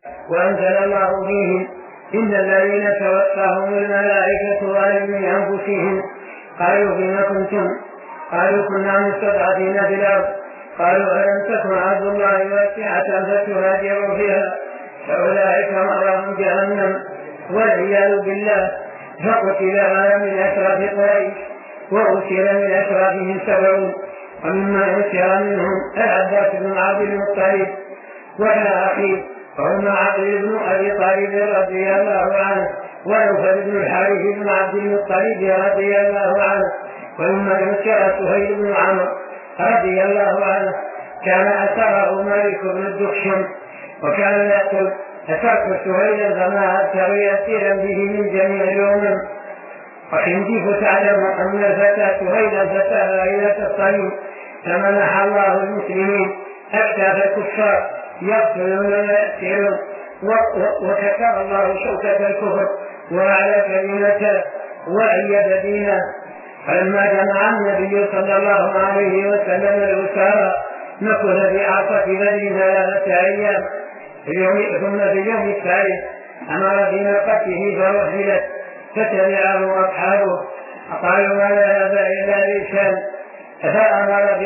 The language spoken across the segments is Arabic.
وأنزل الله فيهم إن الذين توفاهم الملائكة ظالمي أنفسهم قالوا فيما كنتم؟ قالوا كنا مستضعفين في الأرض. قالوا ألم تكن أرض الله واسعة فتهاجروا فيها فأولئك مأواهم جهنم والعياذ بالله. فقتل هذا من أشراف قريش وأسر من أشرافهم 70 ومما أسر منهم العباس بن عبد المطلب وابن أخيه وهما عقيل بن أبي طالب رضي الله عنه ونوفل بن الحارث بن عبد المطلب رضي الله عنه ومما أسر سهيل بن عمرو رضي الله عنه. كان أسره مالك بن الدخشم وكان يقول أسرت سهيلا فما أبتغي أسيرا به من جميع الأمم. وحنديف تعلم أن الفتى سهيلا فتاه إلى الطريق فمنح الله المسلمين أكتاف الكفار يقتلون ويأسرون وكسر الله شوكة الكفر وعلى كلمته وأيد دينه. فلما جمع النبي صلى الله عليه وسلم الأسارى نقل بعاصة بدر 3 أيام ثم في اليوم الثالث أمر بناقته فرحلت فتبعه أصحابه فقالوا ما ذهب إلا لشام فأمر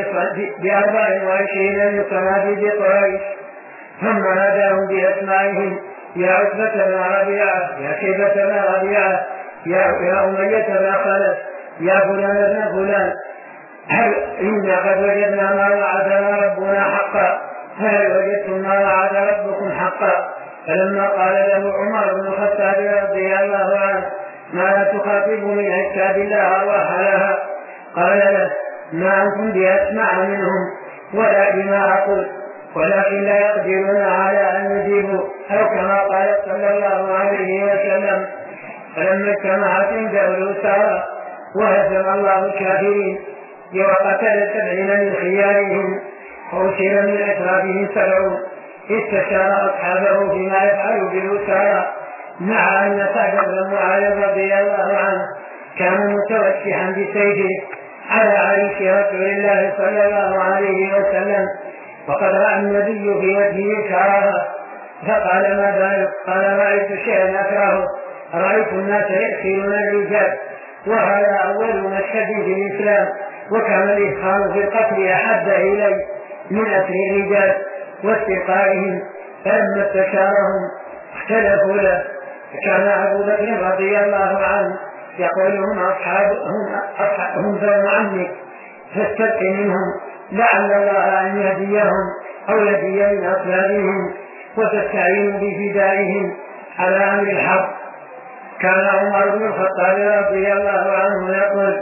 ب24 من صناديد قريش ثم ناداهم بأسمائهم يا عتبة بن ربيعة يا شيبة بن ربيعة يا أمية بن خلف يا فلان ابن فلان هل إنا قد وجدنا ما وعدنا ربنا حقا هل وجدتم ما وعد ربكم حقا؟ فلما قال له عمر بن الخطاب رضي الله عنه ما تخاطب من عتاب الله وحلها قال له ما أنتم بأسمع منهم ولا بما أقول ولكن لا يقدرون على أن يجيبوا أو كما قال صلى الله عليه وسلم. فلما اجتمعت عنده الأسارى وهزم الله الكافرين وقتل 70 من خيارهم وأسر من أشرافهم 70 استشار أصحابه فيما يفعل بالأسارى مع أن سعد بن معاذ رضي الله عنه كان متوشحا بسيفه على عريش رسول الله صلى الله عليه وسلم وقد رأى النبي في وجهه كراهة فقال ما بالك؟ قال رأيت شيئا أكرهه رأيت الناس يأكلون الرجال وهذا أول مشهد في الإسلام وكان الإدخال في القتل أحب إلي من أسر الرجال واستيقائهم. فلما استشارهم اختلفوا له فكان أبو بكر رضي الله عنه يقول هم ذو عمك فاستبق منهم لعل الله أن يهديهم أو يهدي من أصلابهم وتستعين بفدائهم على أمر الحق. كان عمر بن الخطاب رضي الله عنه يقول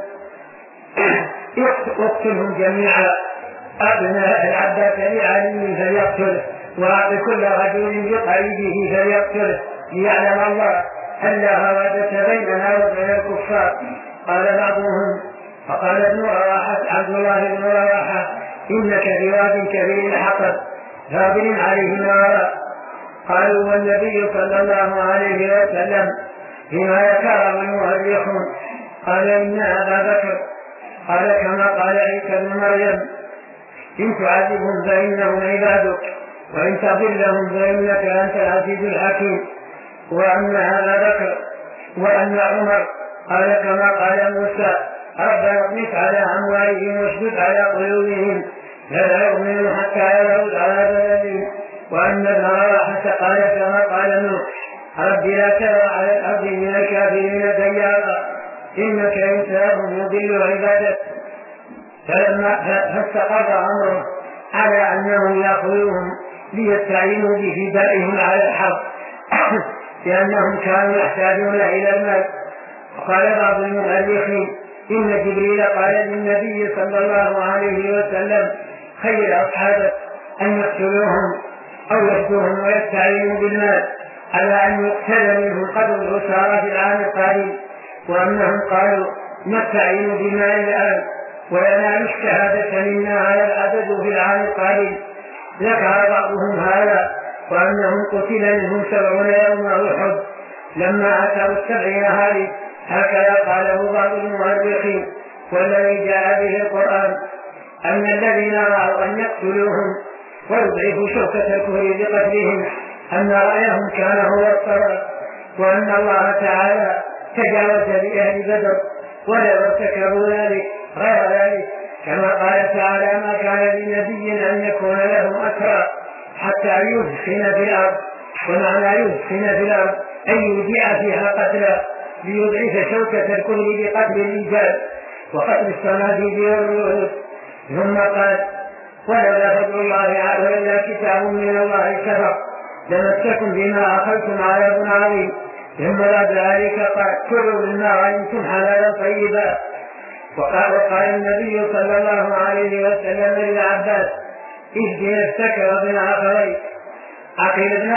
اقتلهم جميعا أبناء العباس لعلي فليقتله وأعط كل رجل بقريبه فليقتله ليعلم الله أن لا هوادة بيننا وبين الكفار. قال بعضهم فقال ابن رواحة عبد الله بن رواحة إنك بواد كبير الحطب فاضل عليه نارا. قالوا والنبي صلى الله عليه وسلم فيما يكره المؤرخون قال إن أبا بكر قال كما قال عيسى بن مريم إن تعذبهم فإنهم عبادك وإن تضلهم فإنك أنت العزيز الحكيم. وأن أبا بكر وأن عمر قال كما قال موسى ربنا اطمس على أموالهم واشدد على قلوبهم فلا يؤمنوا حتى يروا العذاب الأليم. وأن ابن رواحة قال كما قال نوح رب لا تذر على الأرض من الكافرين ديارا إنك إن تذرهم يضل عبادك. فاستقر أمره على أنهم يأخذوهم ليستعينوا بفدائهم على الحق لأنهم كانوا يحتاجون إلى المال. وقال بعض المؤرخين إن جبريل قال للنبي صلى الله عليه وسلم خير أصحابك أن يقتلوهم أو يفدوهم ويستعينوا بالمال على أن يقتل منهم قدر الأسارى في العام القادم. وأنهم قالوا نستعين بالمال الآن وينال الشهادة منا على العدد في العام القادم. ذكر بعضهم هذا وأنهم قتل منهم 70 يوم أحد لما أتوا 70 هذه هكذا قاله بعض المؤرخين. والذي جاء به القرآن أن الذين رأوا أن يقتلوهم ويضعفوا شوكة الكفر بقتلهم أن رأيهم كان هو الصواب، وأن الله تعالى تجاوز لأهل بدر ولا ارتكبوا ذلك غير ذلك، كما قال تعالى: ما كان لنبي أن يكون له أسرى حتى يثخن في الأرض. ومعنى يثخن في الأرض أن يودع فيها قتلا ليضعف شوكة الكل بقتل الرجال وقتل الصناديد والرؤوس. ثم قال: ولولا فضل الله ولولا كتاب من الله سبق لمسكم بما أخذتم عذاب عظيم. ثم بعد ذلك قال: كلوا مما علمتم حلالا طيبا. وقال النبي صلى الله عليه وسلم للعباس: اهدي نفسك وابن أخويك عقيل بن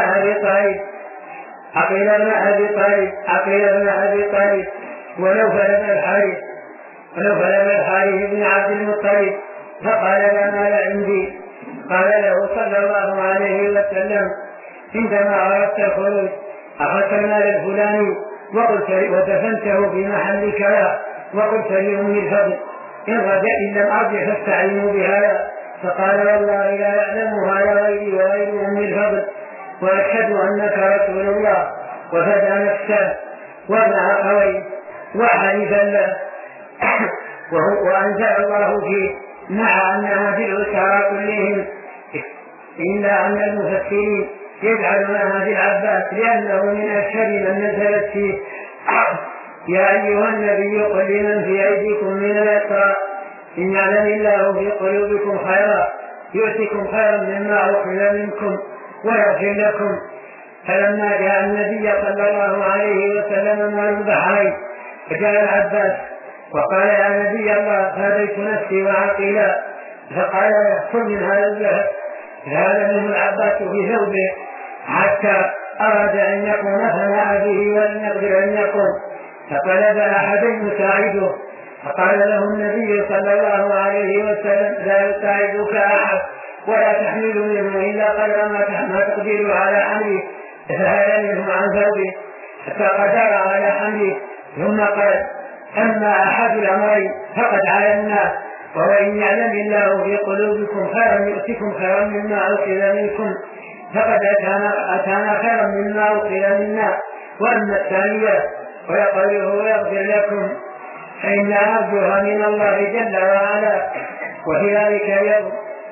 أبي طالب ونوفل بن الحارث بن عبد المطلب، فقال: لا مال عندي. قال له صلى الله عليه وسلم: عندما أردت الخروج أخذت المال الفلاني ودفنته في محل كذا وقلت لأم الفضل: إن لم أرجع فاستعينوا بهذا. فقال: والله لا يعلمها غيري وغير أم الفضل، وأشهد أنك رسول الله. وفدى نفسه وابن أخويه وحلفا له. وأنزل الله فيه مع أنها في الأسرى كلهم، إلا أن المفسرين يجعلونها في العباس لأنه من أشهر من نزلت فيه: يا أيها النبي قل لمن في أيديكم من الأسرى إن يعلم الله في قلوبكم خيرا يؤتكم خيرا مما أخذ منكم ويغفر لكم. فلما جاء النبي صلى الله عليه وسلم من البحرين فجاء العباس وقال: يا نبي الله، هديت نفسي وعقيلا. فقال: كل من هذا الذهب. فهذا منه العباس في ثوبه حتى أراد أن يقوم فنأى به ولم يقدر أن يقوم، فطلب أحدا يساعده، فقال له النبي صلى الله عليه وسلم: لا يساعدك أحد ولا تحمل منه إلا قدر ما تقدر على حمله. فهذا منه عن ثوبه حتى قدر على حمله، ثم قال: أما أحد الأمرين فقد علمنا، وهو إن يعلم الله في قلوبكم خيرا يؤتكم خيرا مما أخذ منكم فقد أتانا خيرا مما أخذ منا. وأما الثانية ويقوله ويغفر لكم فإن أرجوها من الله جل وعلا. وفي ذلك اليوم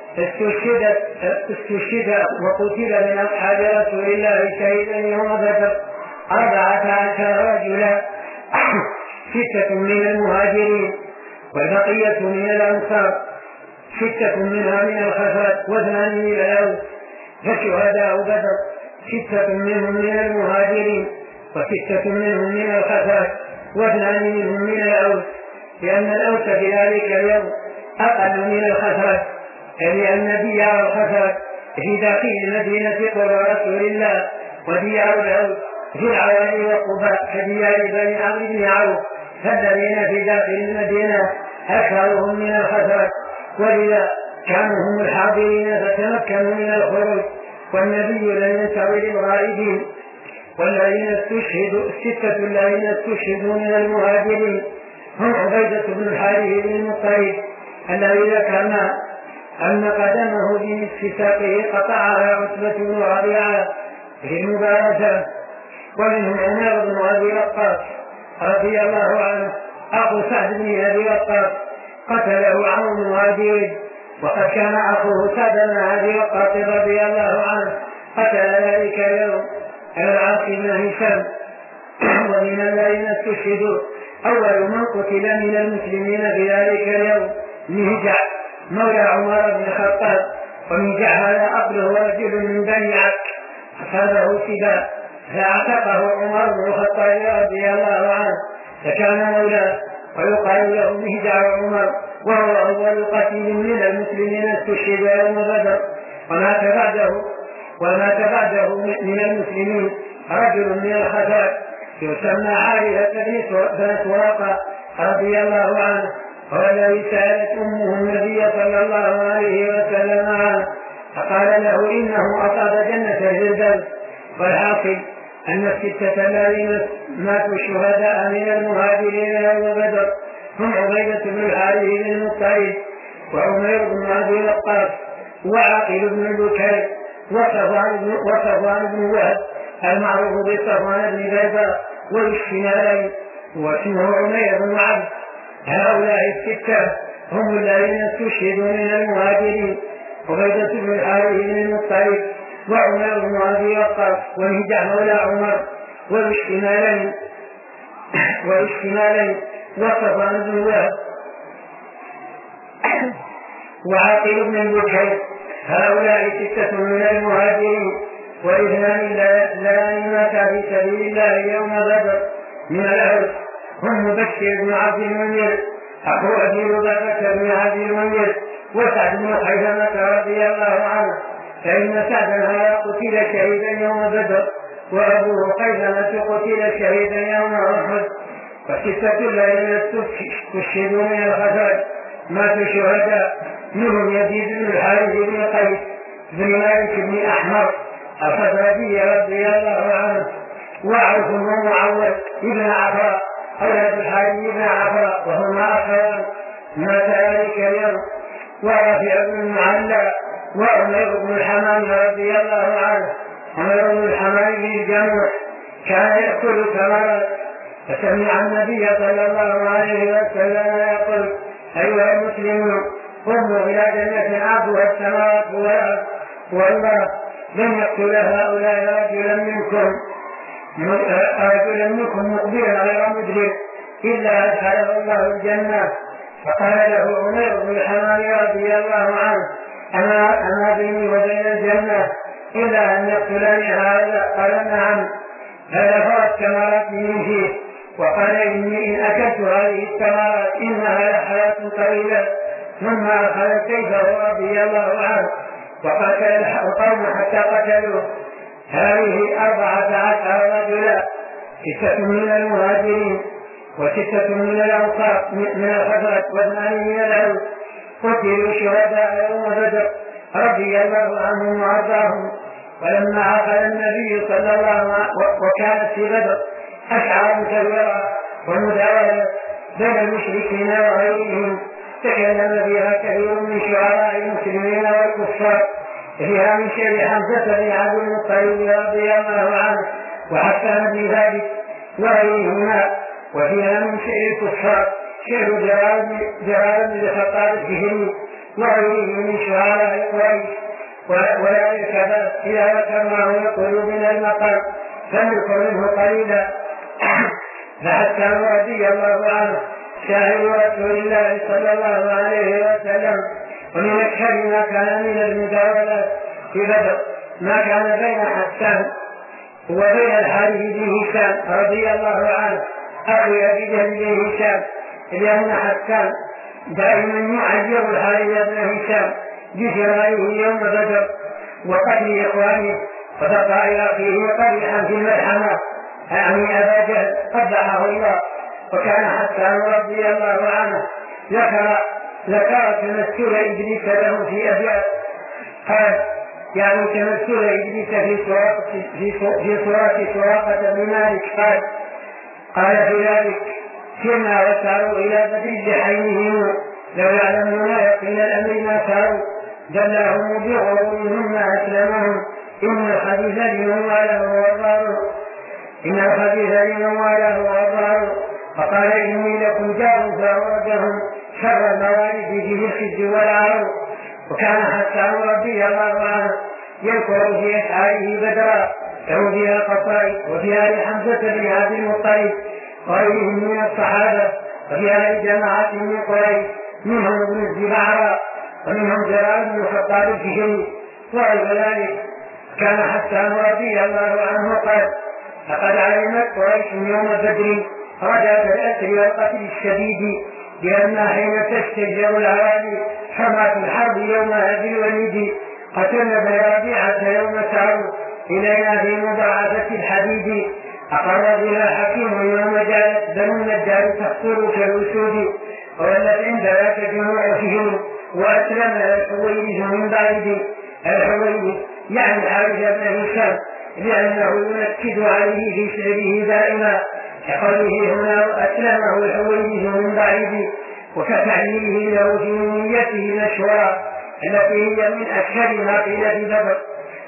استشهد وقتل من أصحاب رسول الله شهيدا يوم بدر 14 رجلا، 6 من المهاجرين والبقية من الأنصار، 6 منها من الخزرج و2 من الأوس. فشهداء بدر 6 منهم من المهاجرين و6 منهم من الخزرج و2 منهم من الأوس، لأن الأوس في ذلك اليوم أقل من الخزرج، لأن ديار الخزرج في داخل المدينة قرى رسول الله، وديار الأوس في العوالي وقباء كديار بني عمرو بن عوف، فالذين في داخل المدينة أكثرهم من الخزرج، ولذا كانوا هم الحاضرين فتمكنوا من الخروج، والنبي لم ينتظر الغائبين. والذين استشهدوا 6 الذين استشهدوا من المهاجرين هم عبيدة بن الحارث بن المطلب الذي ذكرنا أن قدمه بنصف ساقه قطعها عتبة بن ربيعة في المبارزة. ومنهم عمر بن أبي وقاص رضي الله عنه أخو سعد بن أبي وقاص قتله عمرو بن أبي، وقد كان أخوه سعد بن أبي وقاص رضي الله عنه قتل ذلك اليوم العاص بن هشام. ومن الذين استشهدوا أول من قتل من المسلمين في ذلك اليوم مهجع مولى عمر بن الخطاب. ومهجع هذا أصله رجل من بني عك أصابه سباع فاعتقه عمر بن الخطاب رضي الله عنه فكان مولاه، ويقال له مهجع عمر، وهو أول قتيل من المسلمين استشهد يوم بدر. ومات بعده من المسلمين رجل من الخزرج يسمى حارثة بن سراقة رضي الله عنه، هو الذي سألت أمه النبي صلى الله عليه وسلم عنه فقال له إنه أصاب جنة الفردوس. والحاصل أن 6 الذين ماتوا شهداء من المهاجرين يوم بدر هم عبيدة بن الحارث بن المطلب وعمير بن أبي وقاص وعقيل بن بكير وصفوان بن وهب المعروف بصفوان بن بيضاء والشمالين واسمه عمير بن عبد. هؤلاء الستة هم الذين استشهدوا من المهاجرين: عبيدة بن الحارث بن المطلب وعمر بن ابي وقاص ومهجع مولى عمر والشمالين وصفوان بن وهب وعاقل بن البكير. هؤلاء ستة من المهاجرين، واثنان لا ماتا في سبيل الله يوم بدر من الأوس هم مبشر بن عبد المنذر أخو أبي لبابة بن عبد المنذر وسعد بن خيثمة رضي الله عنه، فإن سعدا هذا قتل شهيدا يوم بدر، وأبوه خيثمة قتل شهيدا يوم أحد. وستة الذين استشهدوا من الخزرج ماتوا شهداء، منهم يزيد بن الحارث بن قيس بن مالك بن أحمر الخزرجي رضي الله عنه، وعوف بن معوذ بن عفراء أولاد الحارث بن عفراء وهما أخوان مات ذلك اليوم، ورافع بن المعلى وعمير بن الحمام رضي الله عنه. عمير بن الحمام بن الجمع كان يأكل ثمرات، فسمع النبي صلى الله عليه وسلم يقول: أيها المسلمون قوموا إلى جنة عرضها السماوات والأرض، والله لن يقتل هؤلاء رجلا منكم مقبلا غير مدبر إلا أدخله الله الجنة. فقال له عمير بن الحمام رضي الله عنه: أما بيني وبين الجنة إلا أن يقتلني هؤلاء؟ قال: نعم. فذكر الثمرات من فيه وقال: إني إن أكلت هذه الثمرات إنها لحياة طويلة. ثم أخذ سيفه رضي الله عنه وقاتل القوم حتى قتلوه. هذه 14 رجلا، 6 من المهاجرين و6 من الأنصار من الخزرج و2 من الأوس، قتلوا شهداء يوم بدر رضي الله عنهم وأرضاهم. ولما عقل النبي صلى الله عليه وسلم وكانت في بدر أشعار كبيرة ومداولة بين المشركين وغيرهم، تكلم بها كثير من شعراء المسلمين والكفار، فيها من شر حمزة بن عبد المطلب رضي الله عنه وحسان بن ثابت وغيرهما، وفيها من شر الكفار شر جرار بن الخطاب الجهني وغيره من شعراء قريش. ولا يكاد إذا ذكرناه يقول من المقام فنذكر منه قليلا. فحسان رضي الله عنه شاهد رسول الله صلى الله عليه وسلم، ومن أكثر ما كان من المداولات في بدر ما كان بين حسان وبين الحارث بن هشام رضي الله عنه أخو أبي جهل بن هشام، لأن حسان دائما يعير الحارث بن هشام بفرائه يوم بدر وقتل إخوانه، فبقى إلى أخيه قبيحا في الملحمة يعني أبا جهل قبحه الله. وكان حسان رضي الله عنه ذكر تمثل إبليس له في أبيات، قال يعني تمثل إبليس في صورة سراقة بن مالك، قال في ذلك: كنا وساروا إلى بدر بحينهم لو يعلمون يقين الأمر ما ساروا، دلهم بغرورهم ما أسلمهم، إن الخبيث لمن واله وضاره. فقال: إني لكم جار فأوردهم شر الموارد به الخزي والعار. وكان حسان رضي الله عنه يذكر في أشعاره بدرا له فيها قصائد، وفيها لحمزة بن عبد المطلب وغيرهم من الصحابة، وفيها لجماعة من قريش منهم ابن الزبعرة ومنهم جرار بن الخطاب الجهني وغير ذلك. كان حسان رضي الله عنه قال: لقد علمت قريش يوم بدر رجعت الأسر والقتل الشديد، لأنها حين تشتجر العوالي حماة الحرب يوم هذه الوليد، قتلنا بن ربيعة يوم سعوا إلينا في مضاعفة الحديد، أقر بها حكيم يوم جاءت بنو النجار تقتل كالأسود، وولت عند ذاك جموع فيهم وأسلم الحويرج من بعيد. الحويرج يعني حارث بن هشام، لأنه ينكد عليه في شعره دائما كقوله هنا: وأسلمه الحويرج من بعيد، وكتعليله له في نيته مشهورا التي هي من أشهر ما قيل في بدر.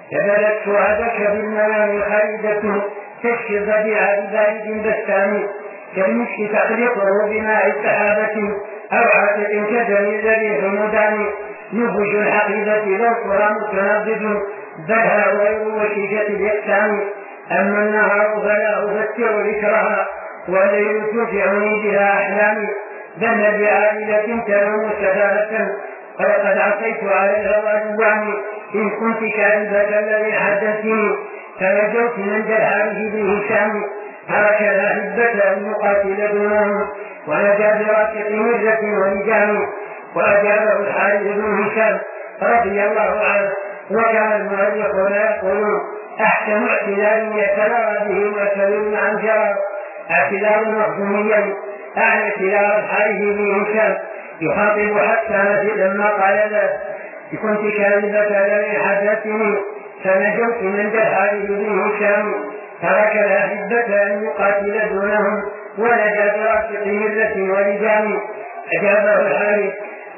كذلك سعادك بالمنام خالدة تشفي الربيع ببارد بسام كالمسك تخلقه بماء السحابة أو عاتق كدم ذبيح مدام نبج الحقيبة لو قرى متنضد بلها غير وشيكة الإقسام أما النهار فلا أفكر ذكرها والليل تدفعني بها أحلامي ذل بعائلة تنوم سفاهة فلقد عصيت على الهوى دوامي إن كنت كاذبة الذي حدثني فنجوت من جهاله بهشام ترك الأحبة أن يقاتل دونهم ونجا برافق مرة ولجام وأجابه الحارث بن هشام رضي الله عنه وكان المؤرخون يقولون أحسن اعتلال يتلاوى به معتل عن جرى اعتلال مخزوميا أعلى اعتلال الحارث بن هشام يخاطب حتى لما قال له كنت كاذبة الذي حدثني فنجوت من جهاله بن هشام ترك الأحبة أن يقاتل دونهم ونجا برافق ملة ولجام أجابه الحارث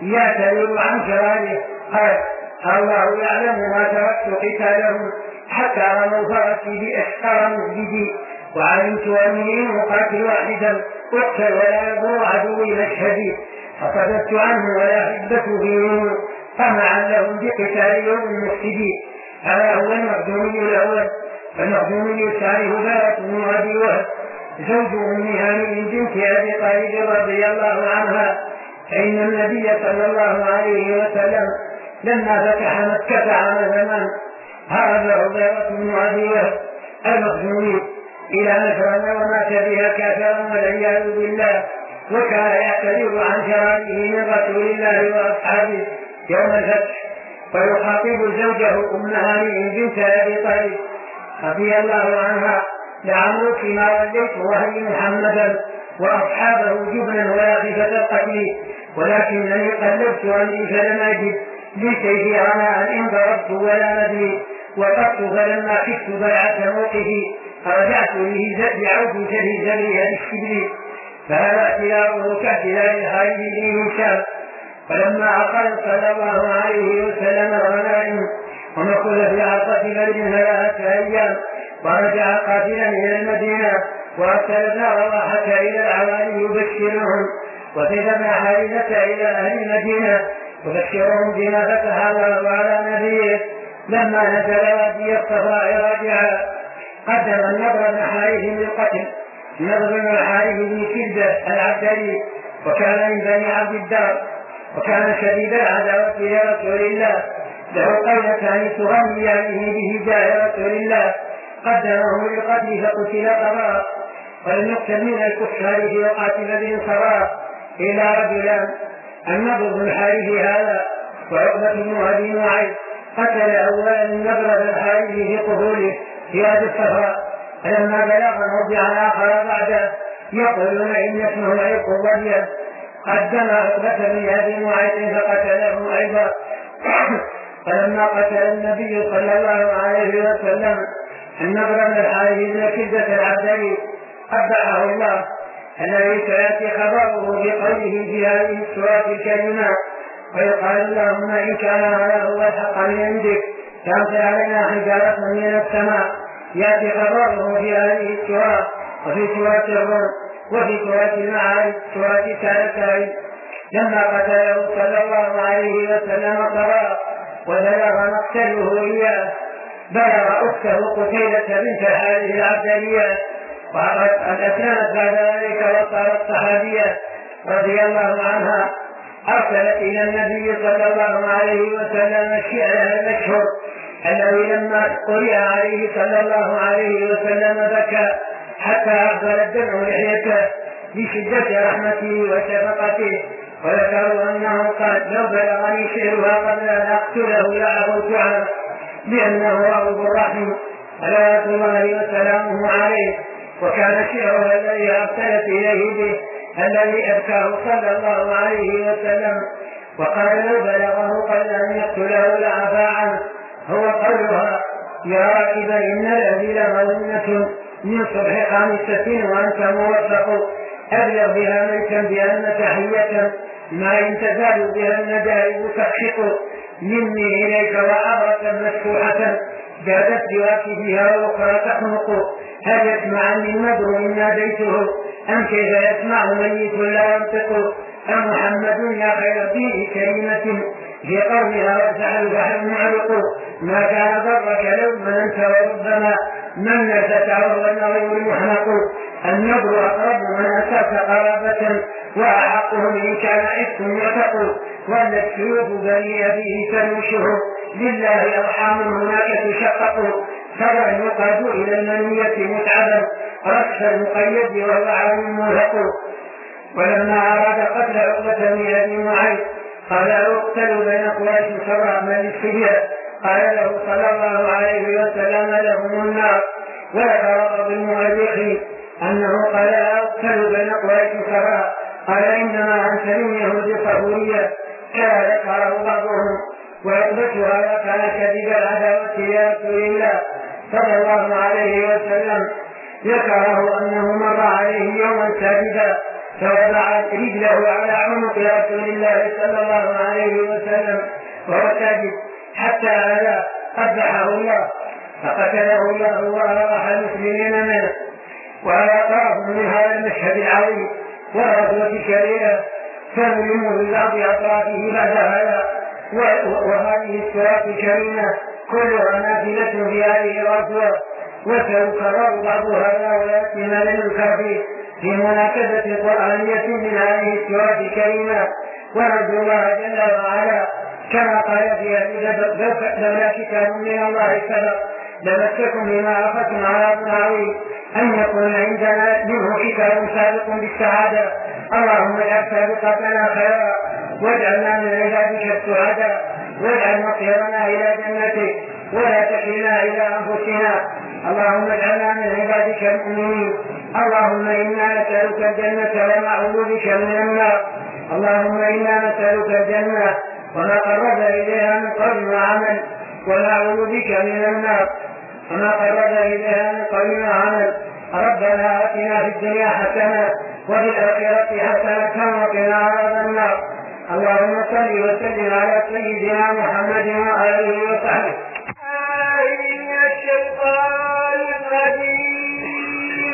يعتذر عن شراره قال الله يعلم ما تركت قتالهم حتى رموا فرسي بأشقر مسجدي وعلمت أني إن أقاتل واحدا أقتل ولا يضر عدوي مشهدي فصددت عنه ولا حبة فيه طمعا لهم بقتال يوم المفسدين. هذا هو المخزومي الأول. فالمخزومي الثاني هبارة بن أبي وهب زوج أم هانئ بنت أبي طالب رضي الله عنها فإن النبي صلى الله عليه وسلم لما فتح مكة عام زمان هرب هبارة بن أبي وهب المخزومي إلى نجران ومات بها كافرا والعياذ بالله وكان يعتذر عن شراره من رسول الله وأصحابه يوم الفتح ويخاطب زوجه أم هانئ بنت أبي طالب رضي الله عنها لعمرك ما وليت وهي محمدا وأصحابه جبنا وياخفة القتل ولكنني قلبت أني فلم أجد لسيفي عناء إن ضربت ولا ندري وقفت فلما خفت بيعة موقفي فرجعت بعود شهي زريها للشبل فهذا اعتلاؤه كاعتلاء الخالد بن هشام. فلما عقل صلى الله عليه وسلم الغنائم ومكث في عرفة بدر 3 أيام ورجع قاتلا إلى المدينة وأرسل ابن رواحة إلى العوالي يبشرهم وسيد بن حارثة إلى أهل المدينة يبشرهم بما فتح الله على نبيه. لما نزل وادي الصفاء راجعا قدم النضر بن حارث للقتل النضر بن حارث بن كلدة العبدلي وكان من بني عبد الدار وكان شديد العداوة لرسول الله له قولتان تغنيانه بهداية رسول الله قدمه للقتل فقتل قضاء ولم يقتل من الكفار في وقعة بدر صراء إلى رجلان النضر بن حارث هذا وعقبة بن أبي معيط قتل أولا النضر بن حارث في قبوله في هذه الصفراء فلما بلغ موضعا آخر بعده يقولون إن اسمه عيق الضبيب قدم عقبة بن أبي معيط فقتله أيضا. فلما قتل النبي صلى الله عليه وسلم النضر بن الحارث بن كلدة العبدلي قبحه الله الذي سيأتي خبره بقوله في هذه السورة الكريمة ويقال اللهم إن كان هذا هو الحق من عندك فأمطر علينا حجارة من السماء يأتي خبره في هذه السورة وفي سورة الروم وفي سورة المعارج سورة التالي. لما قتله صلى الله عليه وسلم قضاء وبلغ مقتله إياه بلغ أخته قتيلة بنت الحارث العبدلية وقد أسلمت بعد ذلك وصارت صحابية رضي الله عنها أرسلت إلى النبي صلى الله عليه وسلم الشعر المشهور الذي لما قرئ عليه صلى الله عليه وسلم بكى حتى أقبل الدمع لحيته بشدة رحمته وشفقته وذكروا أنه قال لو بلغني شعرها قبل أن أقتله لعبوت عنه لأنه رؤوف رحيم صلوات الله وسلامه عليه. وكان شعره الذي أرسلت إليه به الذي أبكاه صلى الله عليه وسلم وقال لو بلغه قبل أن يقتله لعفى عنه هو قولها يا راكب إن الذي لغنة من صبح 5 وأنت موفق أبلغ بها ميتا بأن تحية ما إن تزال بها النجائب تخشق مني إليك وعبرة مفتوحة جادت بواكبها وأخرى تخنق هل يسمعني النذر إن ناديته أم كيف يسمع ميت لا ينطق أم محمد يا خير دين كلمة في قومها واسع البحر معرق ما كان ضرك لو مننت وربما من نسك وهو النظير المحنق النذر أقرب من أساس قرابة وأحقهم إن كان عفت يعتق ولا السيوف بني أبيه تنوشه لله أرحام هناك تشقق فلا يقاد إلى المنية متعبا رأس المقيد وهو عالم ملحق ولما أراد قتل عقبة بن أبي معيط قال اقتلوا بين قريش سبع من الصبيان قال له صلى الله عليه وسلم لهم النار وذكر بالمؤرخين أنه قال اقتلوا بين قريش سبع قال إنما أنت من يهود صبورية كان ذكره بعضهم وعقبتها كان كذب العداوة يا رسول الله صلى الله عليه وسلم ذكره أنه مر عليه يوما ساجدا فوضع رجله على عنق رسول الله صلى الله عليه وسلم وهو ساجد حتى على قبحه الله فقتله الله وأراح المسلمين منه وأراقهم من هذا المشهد العظيم والغزوة الشريرة فنلم ببعض أطرافه بعد هذا وهذه السورة الكريمة كلها نافلة في هذه الغزوة وسيكرر بعض هذا ويأتي ما لم يكفي في مناقبة قرآنية من هذه السورة الكريمة ونرجو الله جل وعلا كما قال فيها لولا كتاب من الله سبق لمسكم بما أخذتم على عظيم أن يكون عندنا منه كتاب سابق بالسعادة اللهم اجعل سابقتنا خيرا واجعلنا من عبادك السعداء واجعل مصيرنا إلى جنتك ولا تكلنا إلى أنفسنا اللهم اجعلنا من عبادك المؤمنين اللهم إنا نسألك الجنة ونعوذ بك من النار اللهم إنا نسألك الجنة وما قرب إليها من قول وعمل ونعوذ بك من النار وما قرب إليها من قول وعمل ربنا آتنا في الدنيا حسنة وفي الآخرة حسنة وقنا عذاب النار اللهم صل وسلم على سيدنا محمد وآله وصحبه. من الشيطان الرجيم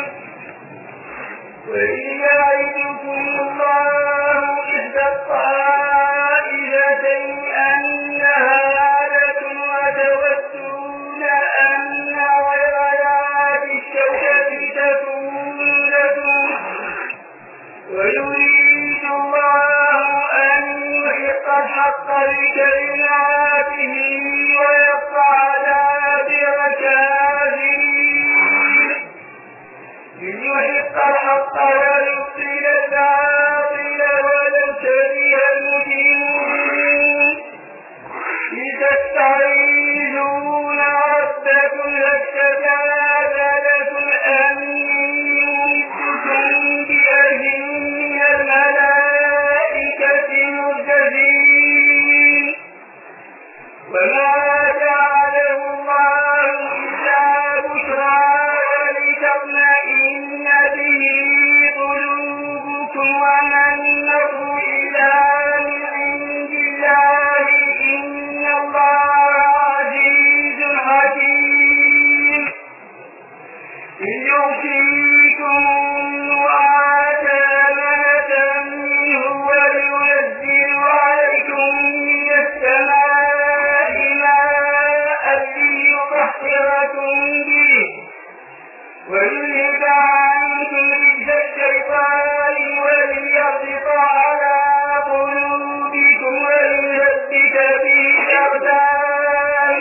وإذ يعدكم الله إحدى الطائفتين أنها لكم وتودون أن غير ذات الشوكة تكون لكم ويريد الله أن يحق الحق بكلماته ويقطع دابر الكافرين ليحق الحق ويبطل الباطل ولو كره المجرمون لتستعيذون ربكم فاستجاب لكم أني ممدكم بألف من الملائكة مردفين وما جعله الله إلا بشرى ولتطمئن به قلوبكم وما النصر إلا من عند الله إن الله عزيز حكيم إذ يغشيكم النعاس أمنة منه وينزل عليكم من السماء ماء ليطهركم به ويذهب عنكم رجز الشيطان وليربط على قلوبكم ويثبت به الأقدام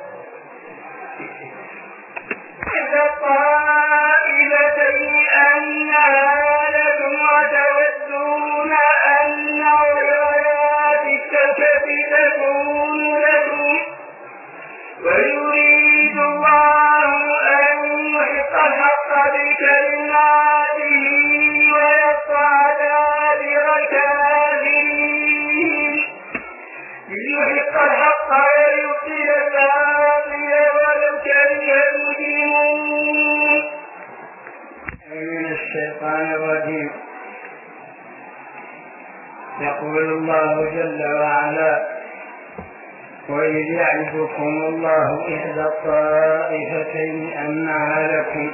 إحدى الطائفتين أنها لكم وتودون أن غير ذات الشوكة تكون لكم ويريد الله أن يحق الحق بكلماته ويقطع دابر الكافرين ليحق الحق ويبطل الباطل ولو كره المجرمون. من الشيطان الرجيم. يقول الله جل وعلا وإذ يعدكم الله إحدى الطائفتين أنها لكم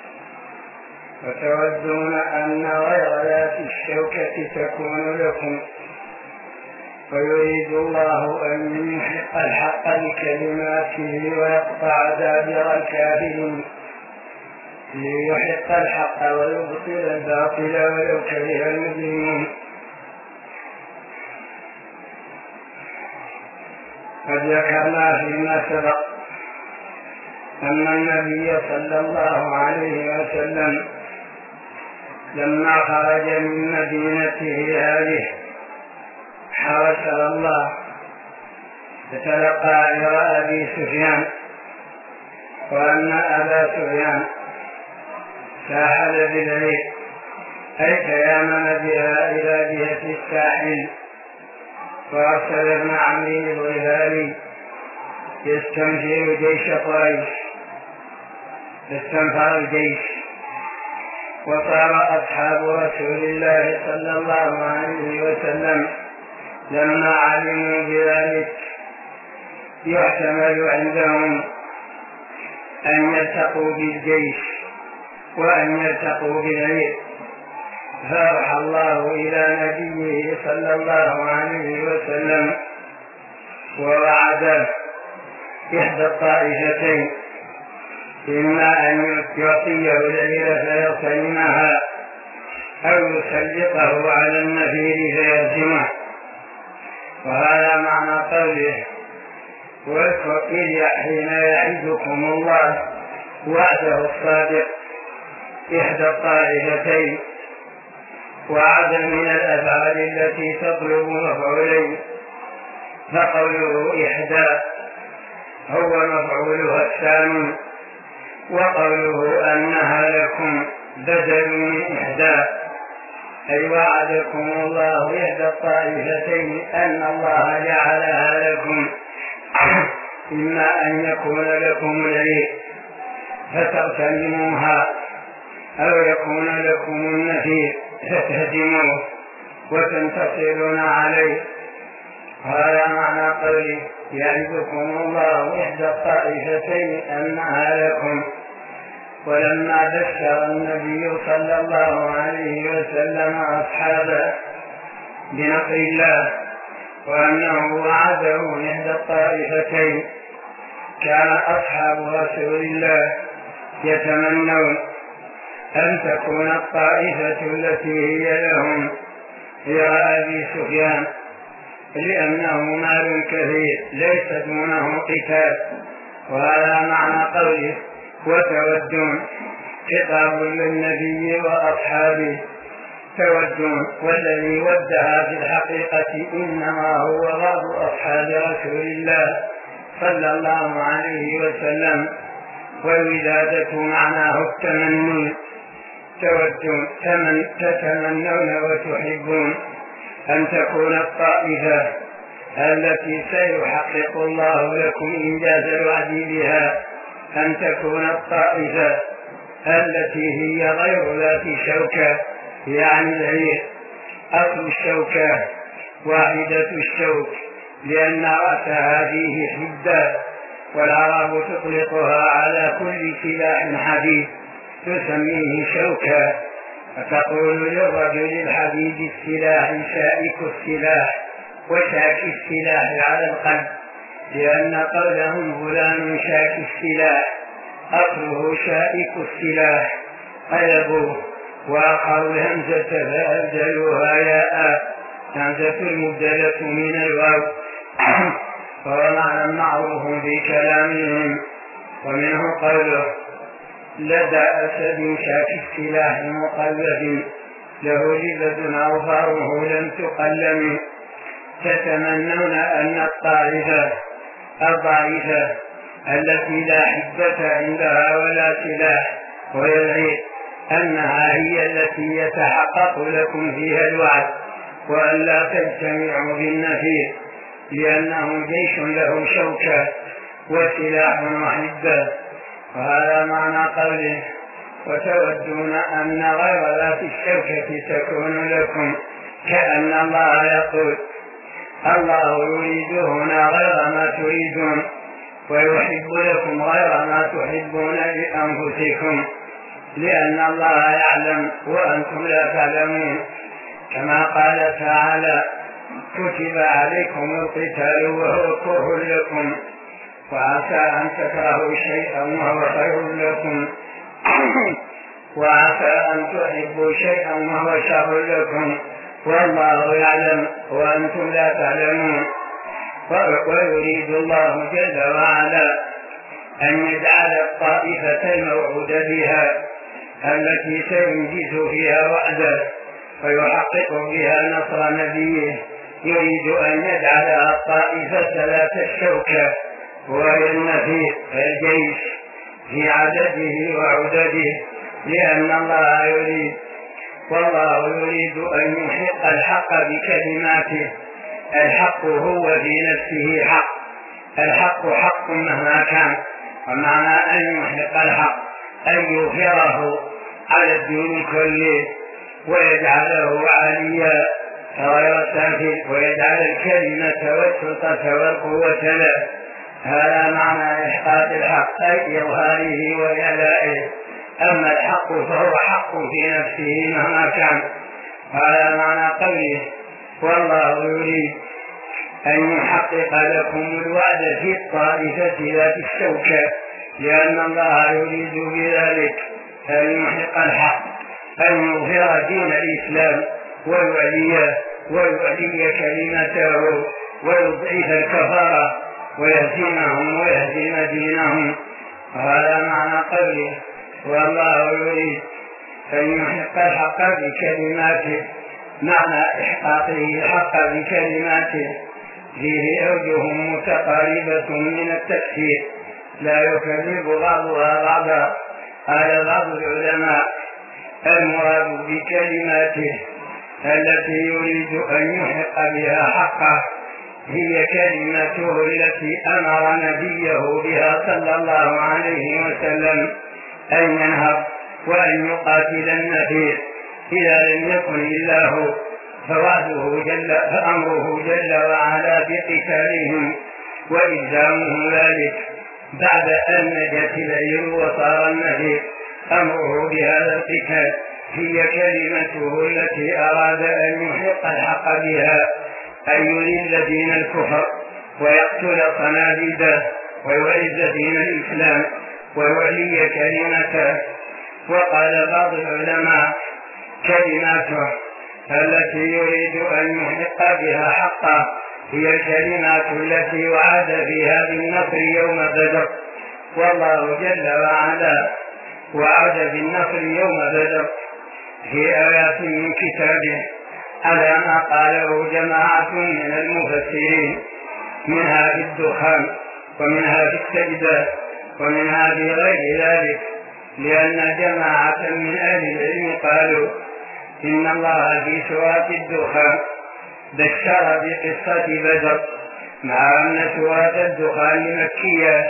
وتودون أن غير ذات الشوكة تكون لكم ويريد الله أن يحق الحق بكلماته ويقطع دابر الكافرين ليحق الحق ويبطل الباطل ولو كره المجرمون. قد ذكرنا فيما سبق أن النبي صلى الله عليه وسلم لما خرج من مدينته هذه حرسه الله فتلقى أمر أبي سفيان، وأن أبا سفيان ساحل بالعير أي تيامن بها إلى جهة الساحل، وأرسل ابن عمرو الغفاري يستنفر جيش قريش استنفر الجيش. وصار أصحاب رسول الله صلى الله عليه وسلم لما علموا بذلك يحتمل عندهم أن يلتقوا بالجيش وأن يلتقوا بالعير، فأوحى الله إلى نبيه صلى الله عليه وسلم ووعده إحدى الطائفتين إما أن يعطيه العير فيغتنمها أو يسلطه على النفير فيهزمه. وهذا معنى قوله واذكر إذ حين يعدكم الله وعده الصادق إحدى الطائفتين. وعد من الأفعال التي تطلب مفعولين، فقوله إحدى هو مفعولها الثاني، وقوله أنها لكم بدل من إحدى أي وعدكم الله إحدى الطائفتين أن الله جعلها لكم، إما أن يكون لكم العير فتغتنموها أو يكون لكم النفير فتهدموه وتنتصرون عليه. هذا معنى قوله يعدكم الله إحدى الطائفتين أنها لكم. ولما بشر النبي صلى الله عليه وسلم أصحابه بنصر الله وأنه وعده إحدى الطائفتين كان أصحاب رسول الله يتمنون أن تكون الطائفة التي هي لهم هي أبي سفيان، لأنه مال كثير ليس دونه قتال. وهذا معنى قوله وتودون خطاب للنبي وأصحابه تودون، والذي ودها في الحقيقة إنما هو بعض أصحاب رسول الله صلى الله عليه وسلم، والولادة معناه التمني. تودون تتمنون وتحبون أن تكون الطائفة التي سيحقق الله لكم إنجاز الوعد بها، أن تكون الطائفة التي هي غير ذات شوكة، يعني العير أصل الشوكة واحدة الشوك لأن رأسها فيه حدة، والعرب تطلقها على كل سلاح حديد تسميه شوكة، فتقول للرجل الحديد السلاح شائك السلاح وشاك السلاح على القلب، لأن قولهم فلان شاك السلاح أصله شائك السلاح قلبوه، وآخر الهمزة فأبدلوها ياء همزة المبدلة من الواو، فهو معنى معروف في كلامهم. ومنه قوله لدى أسد شاك السلاح مقلب له جبة أوفاره لم تقلم. تتمنون أن الطائفة التي لا حبة عندها ولا سلاح وهي العير أنها هي التي يتحقق لكم فيها الوعد، وأن لا تجتمعوا بالنفير لأنه جيش له شوكة وسلاح وحدة. وهذا معنى قوله وتودون أن غير ذات الشوكة تكون لكم، كأن الله يقول الله يريد هنا غير ما تريدون ويحب لكم غير ما تحبون لأنفسكم، لأن الله يعلم وأنتم لا تعلمون. كما قال تعالى: كتب عليكم القتال وهو كره لكم وعسى أن تكرهوا شيئا وهو خير لكم وعسى أن تحبوا شيئا وهو شر لكم والله يعلم وأنتم لا تعلمون. ويريد الله جل وعلا أن يجعل الطائفة الموعود بها التي سينجز فيها وعده ويحقق بها نصر نبيه، يريد أن يجعلها الطائفة ذات الشوكة وهي النفير الجيش في عدده وعدده، لأن الله يريد، والله يريد أن يحق الحق بكلماته. الحق هو في نفسه حق، الحق حق مهما كان، ومعنى أن يحق الحق أن يظهره على الدين كله ويجعله عاليا غير سافل، ويجعل الكلمة والسلطة والقوة له. هذا معنى إحقاق الحق أي إظهاره وإعلائه. أما الحق فهو حق في نفسه مهما كان. هذا معنى قوله: والله يريد أن يحقق لكم الوعد في الطائفة ذات الشوكة، لأن الله يريد بذلك أن يحق الحق، أن يظهر دين الإسلام ويعلي كلمته ويضعف الكفار ويهزمهم ويهزم دينهم. وهذا معنى قوله: والله يريد أن يحق الحق بكلماته. معنى إحقاقه الحق بكلماته فيه أوجه متقاربة من التفسير لا يكذب بعضها بعضا. قال بعض العلماء: المراد بكلماته التي يريد أن يحق بها حقه هي كلمته التي أمر نبيه بها صلى الله عليه وسلم أن ينهض وأن يقاتل النفير إذا لم يكن إلا هو، فأمره جل وعلا بقتالهم وإلزامه ذلك بعد أن نجت العير وصار النفير. أمره بهذا القتال هي كلمته التي أراد أن يحق الحق بها، أن يذل دين الكفر ويقتل صناديده ويعز دين الإسلام ويعلي كلمته. وقال بعض العلماء: كلماته التي يريد أن يحق بها حقه هي الكلمات التي وعد فيها بالنصر يوم بدر، والله جل وعلا وعد بالنصر يوم بدر في آيات من كتابه على ما قاله جماعة من المفسرين، منها في الدخان ومنها في السجدة ومنها في غير ذلك، لأن جماعة من أهل العلم قالوا إن الله في سورة الدخان بشر بقصة بدر، مع أن سورة الدخان مكية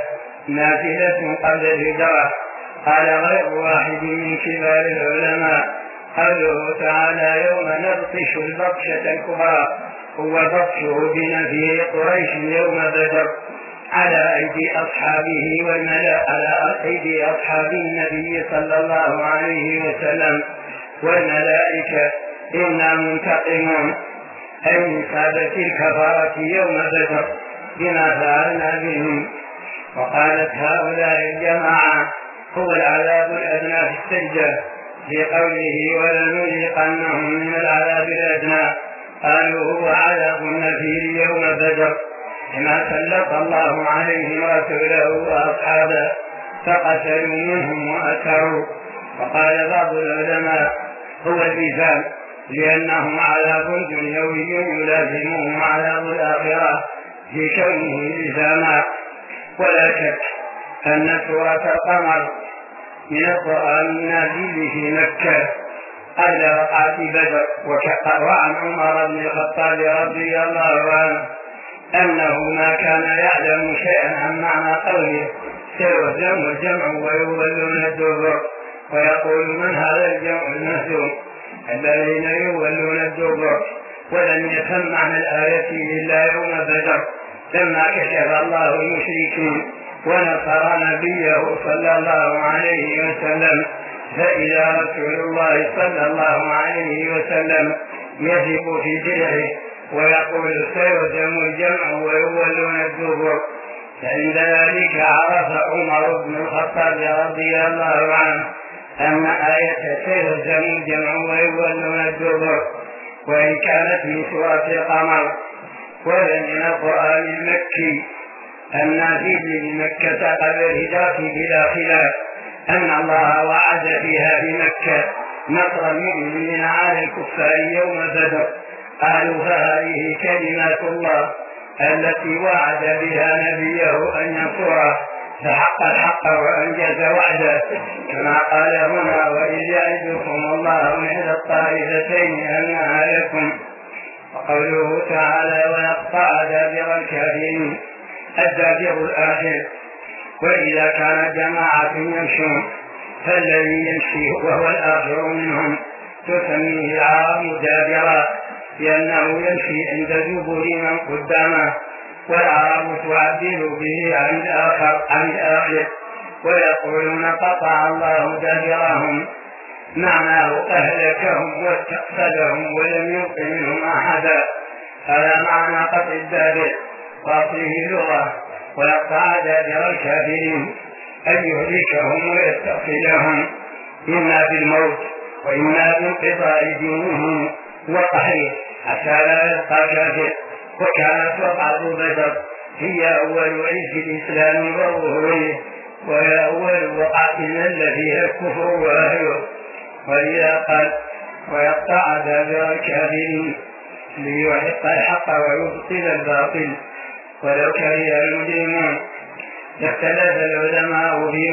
نازلة قبل الهجرة. قال غير واحد من كبار العلماء قوله تعالى: يوم نبطش البطشة الكبرى هو بطشه بنفي قريش يوم بدر على أيدي أصحابه على أيدي أصحاب النبي صلى الله عليه وسلم والملائكة إنا منتقمون، أي من سادة الكفارة يوم بدر بما فعلنا بهم. وقالت هؤلاء الجماعة هو العذاب الأدنى في السجدة في قوله: ولنذيقنهم من العذاب الأدنى، قالوا هو عذاب النفير يوم بدر كما سلط الله عليهم رسوله وأصحابه فقتلوا منهم وأسروا. وقال بعض العلماء: هو اللسان، لأنه عذاب دنيوي يلازمه عذاب الآخرة في كونه لسانا. ولا شك أن سورة القمر من القرآن النازل في مكة قبل وقعة بدر. وعن عمر بن الخطاب رضي الله عنه أنه ما كان يعلم شيئا عن معنى قوله: سيهزم الجمع ويولون الدبر، ويقول: من هذا الجمع المهزوم الذين يولون الدبر؟ ولم يفهم معنى الآية إلا يوم بدر لما كشف الله المشركين ونصر نبيه صلى الله عليه وسلم. فإذا رسول الله صلى الله عليه وسلم يثب في درعه ويقول سيهزم الجمع ويولون الدبر، فعند ذلك عرف عمر بن الخطاب رضي الله عنه أن آية سيهزم الجمع ويولون الدبر وإن كانت من سورة القمر ومن القرآن المكي النازل بمكة قبل الهجرة بلا خلاف أن الله وعد فيها بمكة نصر المؤمنين على الكفار يوم بدر. قالوا فهذه كلمات الله التي وعد بها نبيه أن ينصره فحق الحق وأنجز وعده، كما قال هنا وإذ يعدكم الله إحدى الطائفتين أنها لكم. وقوله تعالى ويقطع دابر الكافرين الدابر الآخر. وإذا كان جماعة يمشون فالذي يمشي وهو الآخر منهم تسميه العرب دابرا لأنه يمشي عند دبر من قدامه، والعرب تعبر به عن الآخر ويقولون قطع الله دابرهم، معناه أهلكهم واستقصدهم ولم يبق منهم أحدا. هذا معنى قطع الدابر وأصله لغة. ويقطع دابر الكافرين أن يهلكهم ويستقصدهم إما بالموت وإما بانقطاع دينهم وقهره حتى لا يبقى كافر. وكانت وقعة بدر هي أول عز الإسلام وظهوره، وهي أول وقعة نزل فيها الكفر وأهله. ولذا قال ويقطع دابر الكافرين ليحق الحق ويبطل الباطل ولو كره المجرمون. اختلف العلماء في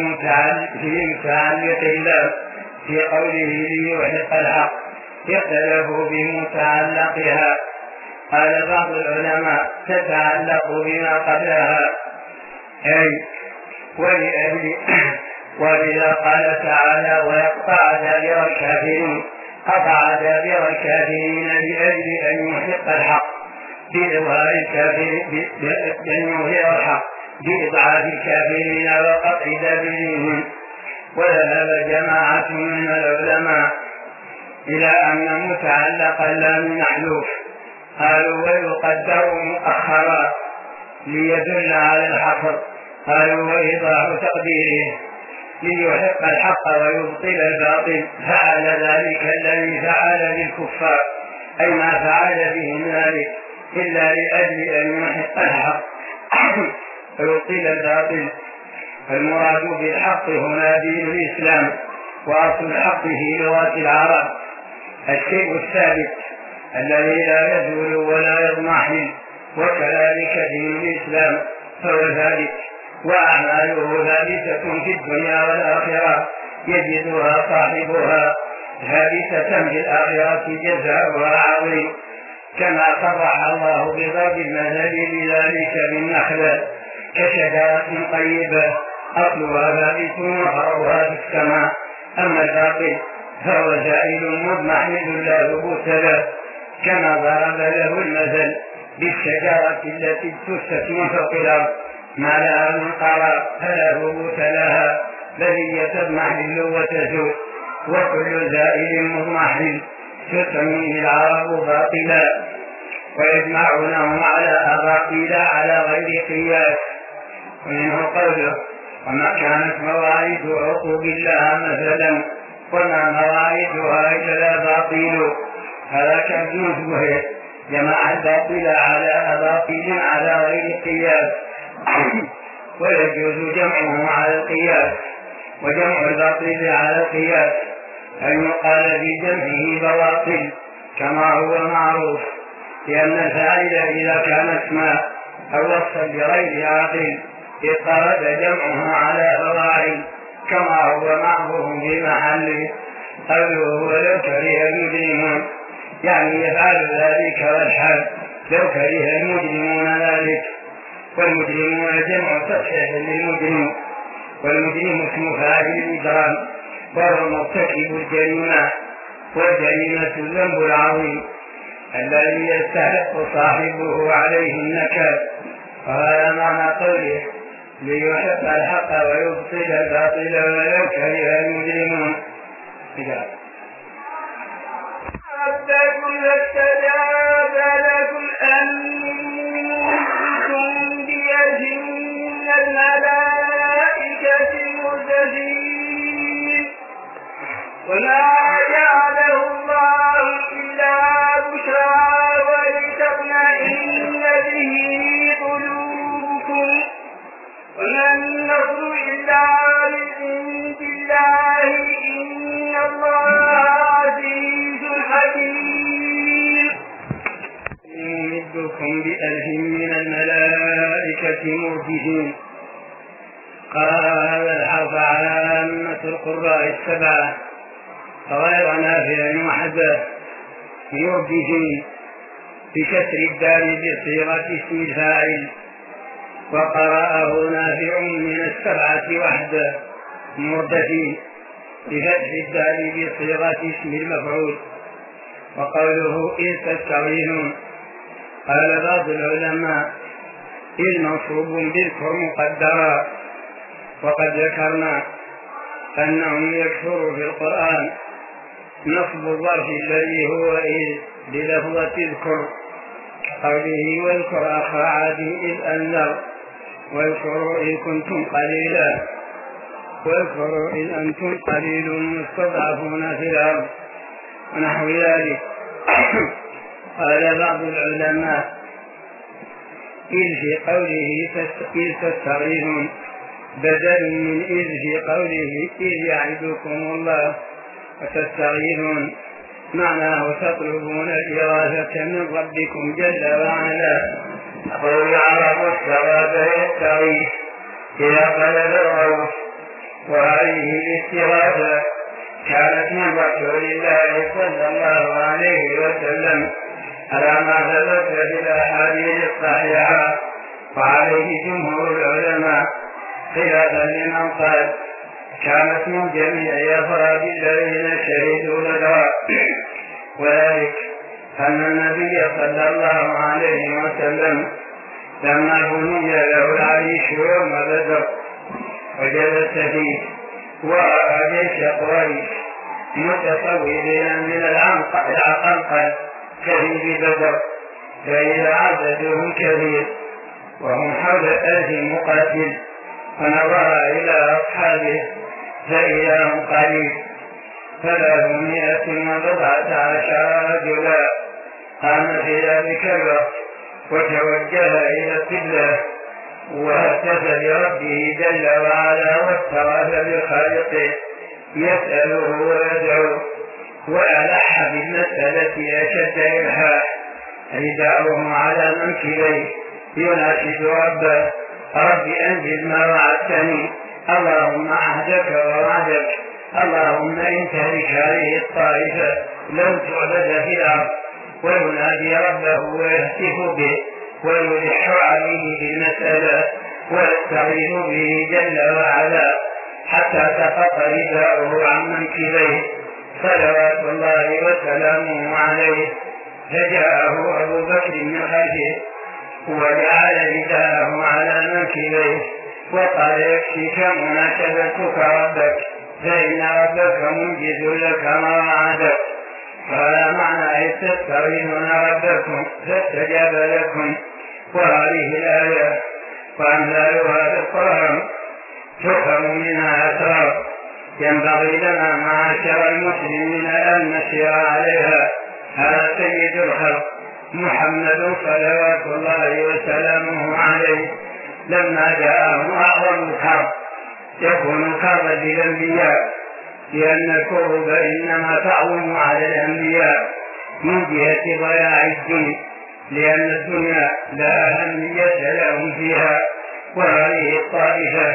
متعلق الله في قوله ليحق الحق، اختلفوا بمتعلقها. قال بعض العلماء تتعلق بما قبلها أي ولذا قال تعالى ويقطع دابر الكافرين، قطع دابر الكافرين لأجل أن يحق الحق بإظهار الحق بإضعاف الكافرين وقطع دابرهم. وذهب جماعة من العلماء إلى أن متعلق اللام محذوف، قالوا ويقدر مؤخرا ليدل على الحصر. قالوا وإيضاح تقديره ليحق الحق ويبطل الباطل، فعل ذلك الذي فعل بالكفار أي ما فعل بهم ذلك إلا لأجل أن يحق الحق ويبطل الباطل. فالمراد بالحق هنا دين الإسلام، وأصل الحق في لغة العرب الشيء الثابت الذي لا يزول ولا يضمحل، وكذلك دين الإسلام فهو ثابت وأعماله ثابتة في الدنيا والآخرة يجدها صاحبها ثابتة في الآخرة جزاؤها عظيم، كما صرح الله بضرب المثل لذلك بالنخلة كشجرة طيبة أصلها ثابت وفرعها في السماء. أما الباطل فهو زائل مضمحل لا ثبوت له، كما ضرب له المثل بالشجرة التي تست من فوق الأرض ما لها من قرار فلا ثبوت لها بل هي تضمحل وتزول. وكل زائل مضمحل تسميه العرب باطلا، ويجمعونه على أباطيل على غير قياس. ومنه قوله وما كانت مواعيد عقوب الله مثلا وما مواعيدها إلا باطيل. هذا كابن زهير جمع الباطل على أباطيل على غير قياس، ويجوز جمعه على القياس وجمع الباطل على القياس أن يقال في جمعه بواطل كما هو معروف، لأن الفاعل إذا كان اسما أو وصفا بغير عاقل اضطرد جمعه على فواعل كما هو معروف في محله. قوله ولو كره المجرمون يعني يفعل ذلك والحال لو كره المجرمون ذلك. والمجرمون جمع تصحيح للمجرم، والمجرم اسم فاعل الإجرام وهو مرتكب الجريمة، والجريمة الذنب العظيم. الذي يستحق صاحبه عليه النكال. وهذا معنى قوله ليحق الحق ويبطل الباطل ولو كره المجرمون. ربكم فاستجاب لكم أنتم بيد من الملائكة مردفين وما جعله الله إلا بشرى ولتطمئن به قلوبكم وما النصر إلا من عند الله إن الله عزيز حكيم. يمدكم بألف من الملائكة مردفين. قال هذا الحرف علامة القراء السبعة غير نافع وحده مردفين بكسر الدال بصيغة اسم الفاعل، وقرأه نافع من السبعة وحده مردفين بفتح الدال بصيغة اسم المفعول. وقوله إذ تستغيثون قال بعض العلماء إذ منصوب بالكر مقدرا، وقد ذكرنا أنه يكثر في القرآن نصب الظرف الذي هو إذ بلفظة اذكر قوله واذكر أخا عاد إذ أنذر واذكروا إذ كنتم قليلا واذكروا إذ أنتم قليل مستضعفون في الأرض ونحو ذلك. قال بعض العلماء إذ في قوله إذ تستغيثون بدل من إذ في قوله إذ يعدكم الله وتستغيثون معناه تطلبون الإغاثة من ربكم جل وعلا. قول العرب الثواب يستغيث إذا قلب الغوث، وهذه الاستغاثة كانت من رسول الله صلى الله عليه وسلم على ما ثبت في الأحاديث الصحيحة، وعليه جمهور العلماء خلافا لمن قال كانت من جميع أفراد الذين شهدوا له، وذلك أن النبي صلى الله عليه وسلم لما بني له العريش يوم بدر وجلس فيه ورأى جيش قريش متصورين من العنقل كثير بدر، فإذا عددهم كثير وهم حول 1000 مقاتل، فنظر إلى أصحابه فإذا هم قليل 314 رجلا. قام في ذلك الوقت وتوجه إلى القبلة وهتف لربه جل وعلا واستغاث بخالقه يسأله ويدعو، وألح بالمسألة أشد إلحاح رداؤه على منكبيه يناشد ربه رب أنزل ما وعدتني، اللهم عهدك ووعدك، اللهم إن تهلك هذه الطائفة لو تعبد في الأرض. وينادي ربه ويهتف به ويلح عليه بالمسألة ويستغيث به جل وعلا حتى سقط رداؤه عن منكبيه صلوات الله وسلامه عليه. فجاءه أبو بكر من خلفه وجعل رداءه على منكبيه وقال يكفيك مناشدتك ربك فإن ربك منجز لك ما وعدك. قال معنى إذ تستغيثون ربكم فاستجاب لكم. وهذه الآية وأمثالها في القرآن تفهم منها أسرار ينبغي لنا معاشر المسلمين أن نسير عليها. هذا سيد الخلق محمد صلوات الله وسلامه عليه لما جاءهم أعظم الكرب يكون كربا للأنبياء، لأن الكرب إنما تعظم على الأنبياء من جهة ضياع الدين، لأن الدنيا لا أهمية لهم فيها. وهذه الطائفة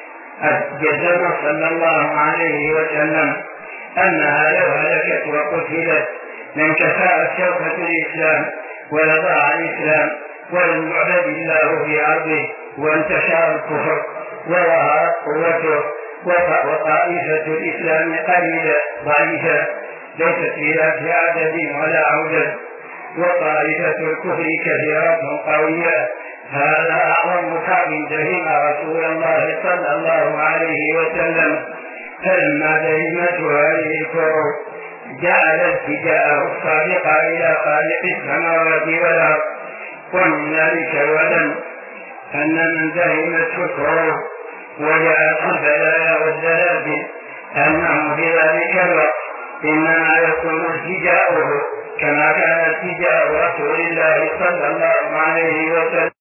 جزم صلى الله عليه وسلم أنها لو هلكت وقتلت لانكسرت شوكة الإسلام ولضاع الإسلام ولم يعبد الله في أرضه وانتشر الكفر وظهرت قوته وطائفة الإسلام قليلة ضعيفة ليست فيها في عدد ولا عدد، وطائفة الكفر كثيرة قوية. هذا أعظم كعب دهم رسول الله صلى الله عليه وسلم، فلما دهمت هذه الكفر جعل التجاءه الصادق إلى خالق السماوات والأرض. ومن ذلك الوزن أن من دهمته الكفر وجاءت البلايا والزلازل أنه في ذلك الوقت إنما يكون التجاؤه كما كان اتجاه رسول الله صلى الله عليه وسلم.